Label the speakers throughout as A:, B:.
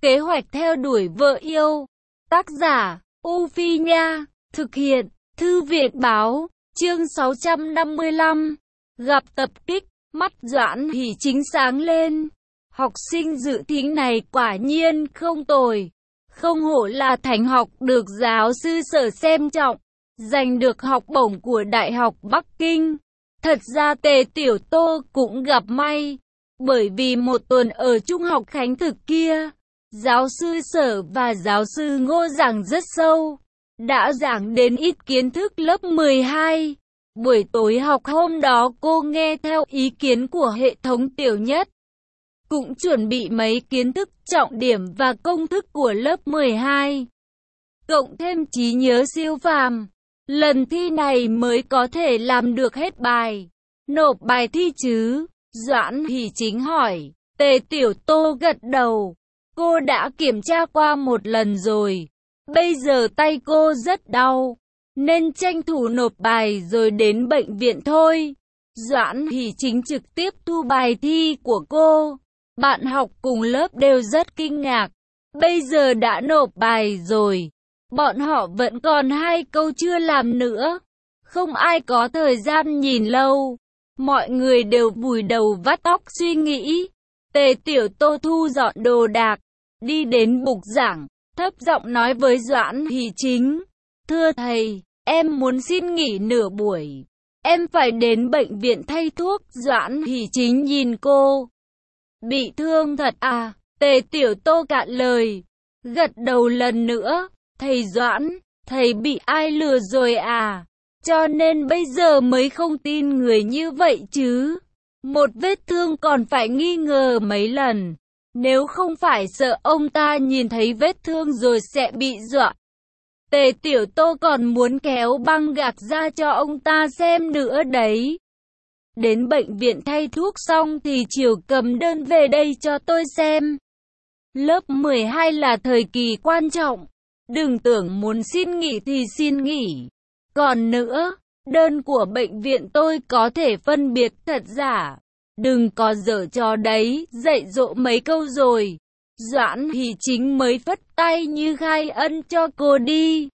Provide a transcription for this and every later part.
A: Kế hoạch theo đuổi vợ yêu. Tác giả, U Phi Nha. Thực hiện, Thư viện Báo. Chương 655. Gặp tập kích, mắt Doãn Hỷ Chính sáng lên. Học sinh dự thi này quả nhiên không tồi. Không hổ là thành học được giáo sư Sở xem trọng, giành được học bổng của Đại học Bắc Kinh. Thật ra Tề Tiểu Tô cũng gặp may, bởi vì một tuần ở Trung học Khánh Thực kia, giáo sư Sở và giáo sư Ngô giảng rất sâu, đã giảng đến ít kiến thức lớp 12. Buổi tối học hôm đó cô nghe theo ý kiến của hệ thống Tiểu Nhất, cũng chuẩn bị mấy kiến thức trọng điểm và công thức của lớp 12. Cộng thêm trí nhớ siêu phàm, lần thi này mới có thể làm được hết bài. Nộp bài thi chứ? Doãn Hỷ Chính hỏi. Tề Tiểu Tô gật đầu. Cô đã kiểm tra qua một lần rồi. Bây giờ tay cô rất đau, nên tranh thủ nộp bài rồi đến bệnh viện thôi. Doãn Hỷ Chính trực tiếp thu bài thi của cô. Bạn học cùng lớp đều rất kinh ngạc. Bây giờ đã nộp bài rồi, bọn họ vẫn còn 2 câu chưa làm nữa. Không ai có thời gian nhìn lâu. Mọi người đều vùi đầu vắt óc suy nghĩ. Tề Tiểu Tô thu dọn đồ đạc, đi đến bục giảng, thấp giọng nói với Doãn Hỷ Chính. Thưa thầy, em muốn xin nghỉ nửa buổi. Em phải đến bệnh viện thay thuốc. Doãn Hỷ Chính nhìn cô. Bị thương thật à? Tề Tiểu Tô cạn lời, gật đầu lần nữa. Thầy Doãn, thầy bị ai lừa rồi à? Cho nên bây giờ mới không tin người như vậy chứ. Một vết thương còn phải nghi ngờ mấy lần. Nếu không phải sợ ông ta nhìn thấy vết thương rồi sẽ bị dọa. Tề Tiểu Tô còn muốn kéo băng gạc ra cho ông ta xem nữa đấy. Đến bệnh viện thay thuốc xong thì chiều cầm đơn về đây cho tôi xem. Lớp 12 là thời kỳ quan trọng. Đừng tưởng muốn xin nghỉ thì xin nghỉ. Còn nữa, đơn của bệnh viện tôi có thể phân biệt thật giả. Đừng có giở trò đấy, dạy dỗ mấy câu rồi. Doãn Hỷ Chính mới phất tay như khai ân cho cô đi.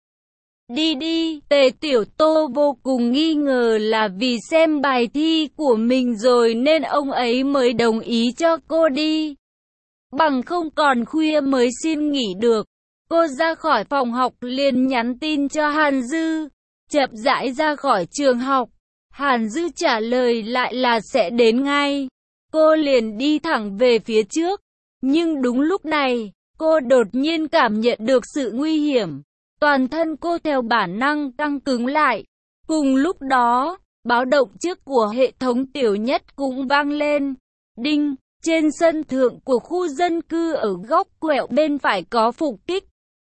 A: Đi đi. Tề Tiểu Tô vô cùng nghi ngờ là vì xem bài thi của mình rồi nên ông ấy mới đồng ý cho cô đi. Bằng không còn khuya mới xin nghỉ được. Cô ra khỏi phòng học liền nhắn tin cho Hàn Dư, chậm rãi ra khỏi trường học. Hàn Dư trả lời lại là sẽ đến ngay. Cô liền đi thẳng về phía trước. Nhưng đúng lúc này, cô đột nhiên cảm nhận được sự nguy hiểm. Toàn thân cô theo bản năng căng cứng lại. Cùng lúc đó, báo động trước của hệ thống Tiểu Nhất cũng vang lên. Đinh, trên sân thượng của khu dân cư ở góc quẹo bên phải có phục kích.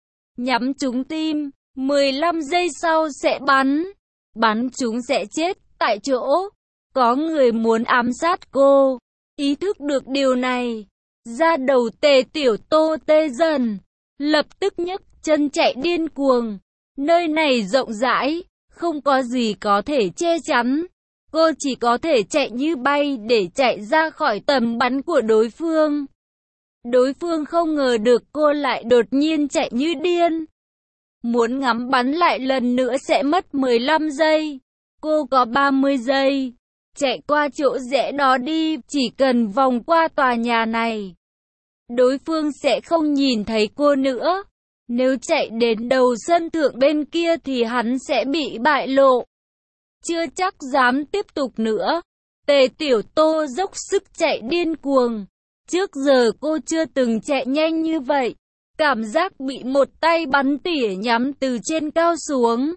A: Nhắm trúng tim, 15 giây sau sẽ bắn. Bắn chúng sẽ chết tại chỗ. Có người muốn ám sát cô. Ý thức được điều này, da đầu Tề Tiểu Tô tê dần, lập tức nhấc chân chạy điên cuồng. Nơi này rộng rãi, không có gì có thể che chắn. Cô chỉ có thể chạy như bay để chạy ra khỏi tầm bắn của đối phương. Đối phương không ngờ được cô lại đột nhiên chạy như điên. Muốn ngắm bắn lại lần nữa sẽ mất 15 giây. Cô có 30 giây. Chạy qua chỗ rẽ đó đi, chỉ cần vòng qua tòa nhà này. Đối phương sẽ không nhìn thấy cô nữa. Nếu chạy đến đầu sân thượng bên kia thì hắn sẽ bị bại lộ. Chưa chắc dám tiếp tục nữa. Tề Tiểu Tô dốc sức chạy điên cuồng. Trước giờ cô chưa từng chạy nhanh như vậy. Cảm giác bị một tay bắn tỉa nhắm từ trên cao xuống.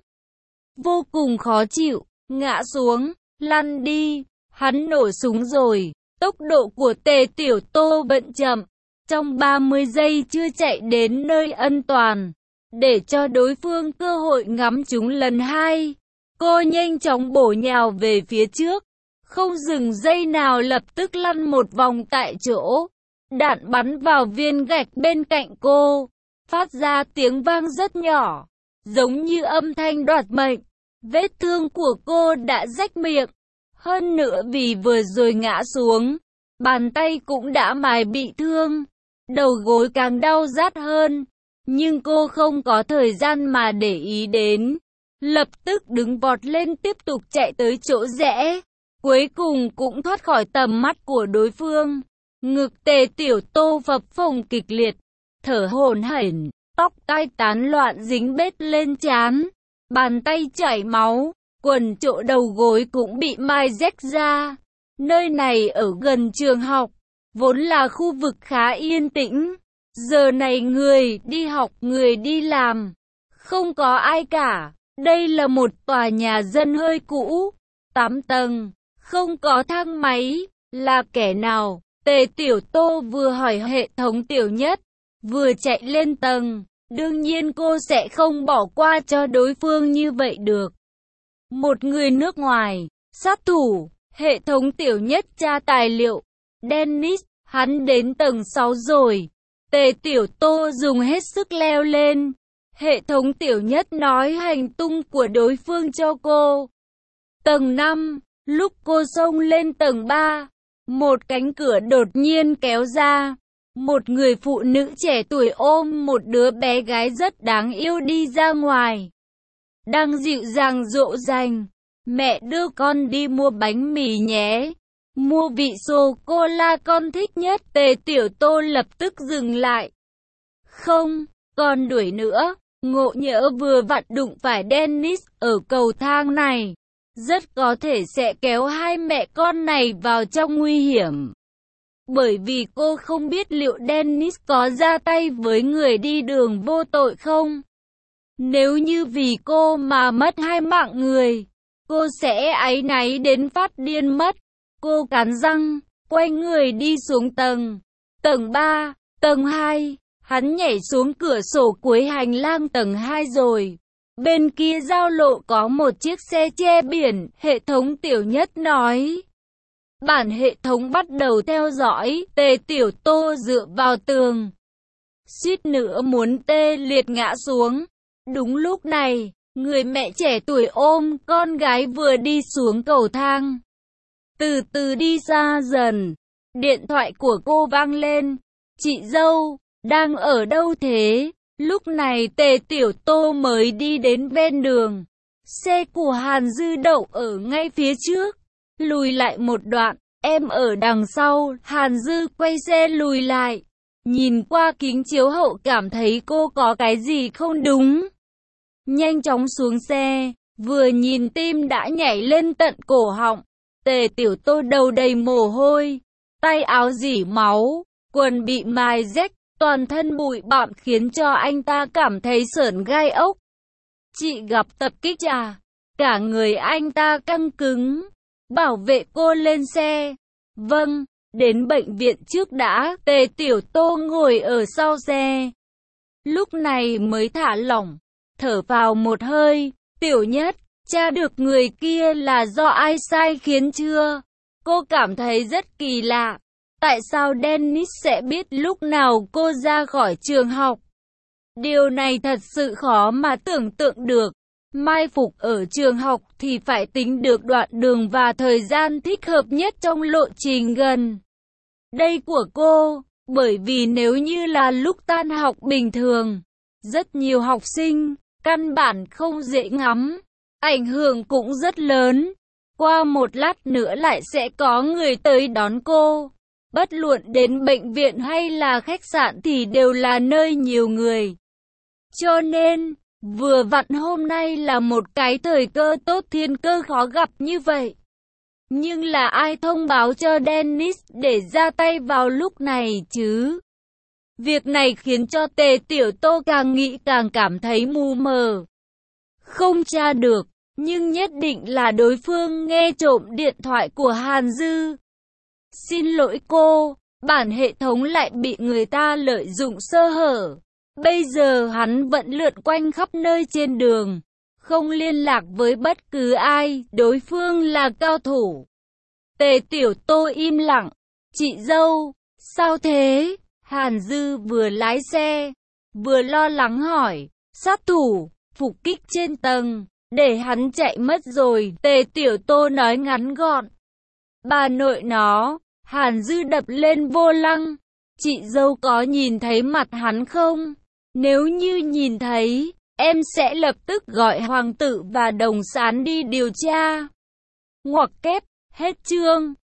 A: Vô cùng khó chịu, ngã xuống, lăn đi. Hắn nổ súng rồi. Tốc độ của Tề Tiểu Tô vẫn chậm. Trong 30 giây chưa chạy đến nơi an toàn, để cho đối phương cơ hội ngắm chúng lần 2. Cô nhanh chóng bổ nhào về phía trước, không dừng giây nào lập tức lăn một vòng tại chỗ. Đạn bắn vào viên gạch bên cạnh cô, phát ra tiếng vang rất nhỏ, giống như âm thanh đoạt mệnh. Vết thương của cô đã rách miệng, hơn nữa vì vừa rồi ngã xuống, bàn tay cũng đã mài bị thương. đầu gối càng đau rát hơn. Nhưng cô không có thời gian mà để ý đến. Lập tức đứng vọt lên tiếp tục chạy tới chỗ rẽ. Cuối cùng cũng thoát khỏi tầm mắt của đối phương. Ngực Tề Tiểu Tô phập phồng kịch liệt, thở hổn hển, tóc tai tán loạn dính bết lên trán, bàn tay chảy máu, quần chỗ đầu gối cũng bị mai rách ra. Nơi này ở gần trường học, vốn là khu vực khá yên tĩnh. Giờ này người đi học người đi làm, không có ai cả. Đây là một tòa nhà dân hơi cũ, 8 tầng, không có thang máy. Là kẻ nào? Tề Tiểu Tô vừa hỏi hệ thống Tiểu Nhất, vừa chạy lên tầng. Đương nhiên cô sẽ không bỏ qua cho đối phương như vậy được. Một người nước ngoài, sát thủ, hệ thống Tiểu Nhất tra tài liệu. Dennis, hắn đến tầng 6 rồi. Tề Tiểu Tô dùng hết sức leo lên. Hệ thống Tiểu Nhất nói hành tung của đối phương cho cô. Tầng 5, lúc cô xông lên tầng 3, một cánh cửa đột nhiên kéo ra. Một người phụ nữ trẻ tuổi ôm một đứa bé gái rất đáng yêu đi ra ngoài. Đang dịu dàng dỗ dành. Mẹ đưa con đi mua bánh mì nhé. Mua vị sô-cô-la con thích nhất. Tề Tiểu Tô lập tức dừng lại. Không, còn đuổi nữa. Ngộ nhỡ vừa vặn đụng phải Dennis ở cầu thang này. Rất có thể sẽ kéo hai mẹ con này vào trong nguy hiểm. Bởi vì cô không biết liệu Dennis có ra tay với người đi đường vô tội không. Nếu như vì cô mà mất hai mạng người, cô sẽ áy náy đến phát điên mất. Cô cắn răng, quay người đi xuống tầng 3, tầng 2. Hắn nhảy xuống cửa sổ cuối hành lang tầng 2 rồi. Bên kia giao lộ có một chiếc xe che biển, hệ thống Tiểu Nhất nói. Bản hệ thống bắt đầu theo dõi. Tề Tiểu Tô dựa vào tường, suýt nữa muốn tê liệt ngã xuống. Đúng lúc này, người mẹ trẻ tuổi ôm con gái vừa đi xuống cầu thang, từ từ đi xa dần. Điện thoại của cô vang lên. Chị dâu, đang ở đâu thế? Lúc này Tề Tiểu Tô mới đi đến ven đường. Xe của Hàn Dư đậu ở ngay phía trước. Lùi lại một đoạn, em ở đằng sau. Hàn Dư quay xe lùi lại. Nhìn qua kính chiếu hậu cảm thấy cô có cái gì không đúng. Nhanh chóng xuống xe, vừa nhìn tim đã nhảy lên tận cổ họng. Tề Tiểu Tô đầu đầy mồ hôi, tay áo rỉ máu, quần bị mài rách, toàn thân bụi bặm khiến cho anh ta cảm thấy sởn gai ốc. Chị gặp tập kích à? Cả người anh ta căng cứng. Bảo vệ cô lên xe. Vâng, đến bệnh viện trước đã. Tề Tiểu Tô ngồi ở sau xe. Lúc này mới thả lỏng, thở vào một hơi. Tiểu Nhất, tra được người kia là do ai sai khiến chưa? Cô cảm thấy rất kỳ lạ. Tại sao Dennis sẽ biết lúc nào cô ra khỏi trường học? Điều này thật sự khó mà tưởng tượng được. Mai phục ở trường học thì phải tính được đoạn đường và thời gian thích hợp nhất trong lộ trình gần đây của cô. Bởi vì nếu như là lúc tan học bình thường, rất nhiều học sinh căn bản không dễ ngắm, ảnh hưởng cũng rất lớn. Qua một lát nữa lại sẽ có người tới đón cô. Bất luận đến bệnh viện hay là khách sạn thì đều là nơi nhiều người. Cho nên, vừa vặn hôm nay là một cái thời cơ tốt, thiên cơ khó gặp như vậy. Nhưng là ai thông báo cho Dennis để ra tay vào lúc này chứ? Việc này khiến cho Tề Tiểu Tô càng nghĩ càng cảm thấy mù mờ. Không tra được, nhưng nhất định là đối phương nghe trộm điện thoại của Hàn Dư. Xin lỗi cô, bản hệ thống lại bị người ta lợi dụng sơ hở. Bây giờ hắn vẫn lượn quanh khắp nơi trên đường, không liên lạc với bất cứ ai, đối phương là cao thủ. Tề Tiểu Tô im lặng. Chị dâu, sao thế? Hàn Dư vừa lái xe, vừa lo lắng hỏi. Sát thủ, phục kích trên tầng, để hắn chạy mất rồi. Tề Tiểu Tô nói ngắn gọn. Bà nội nó. Hàn Dư đập lên vô lăng, chị dâu có nhìn thấy mặt hắn không? Nếu như nhìn thấy, em sẽ lập tức gọi hoàng tử và đồng sán đi điều tra. Ngoặc kép, hết chương.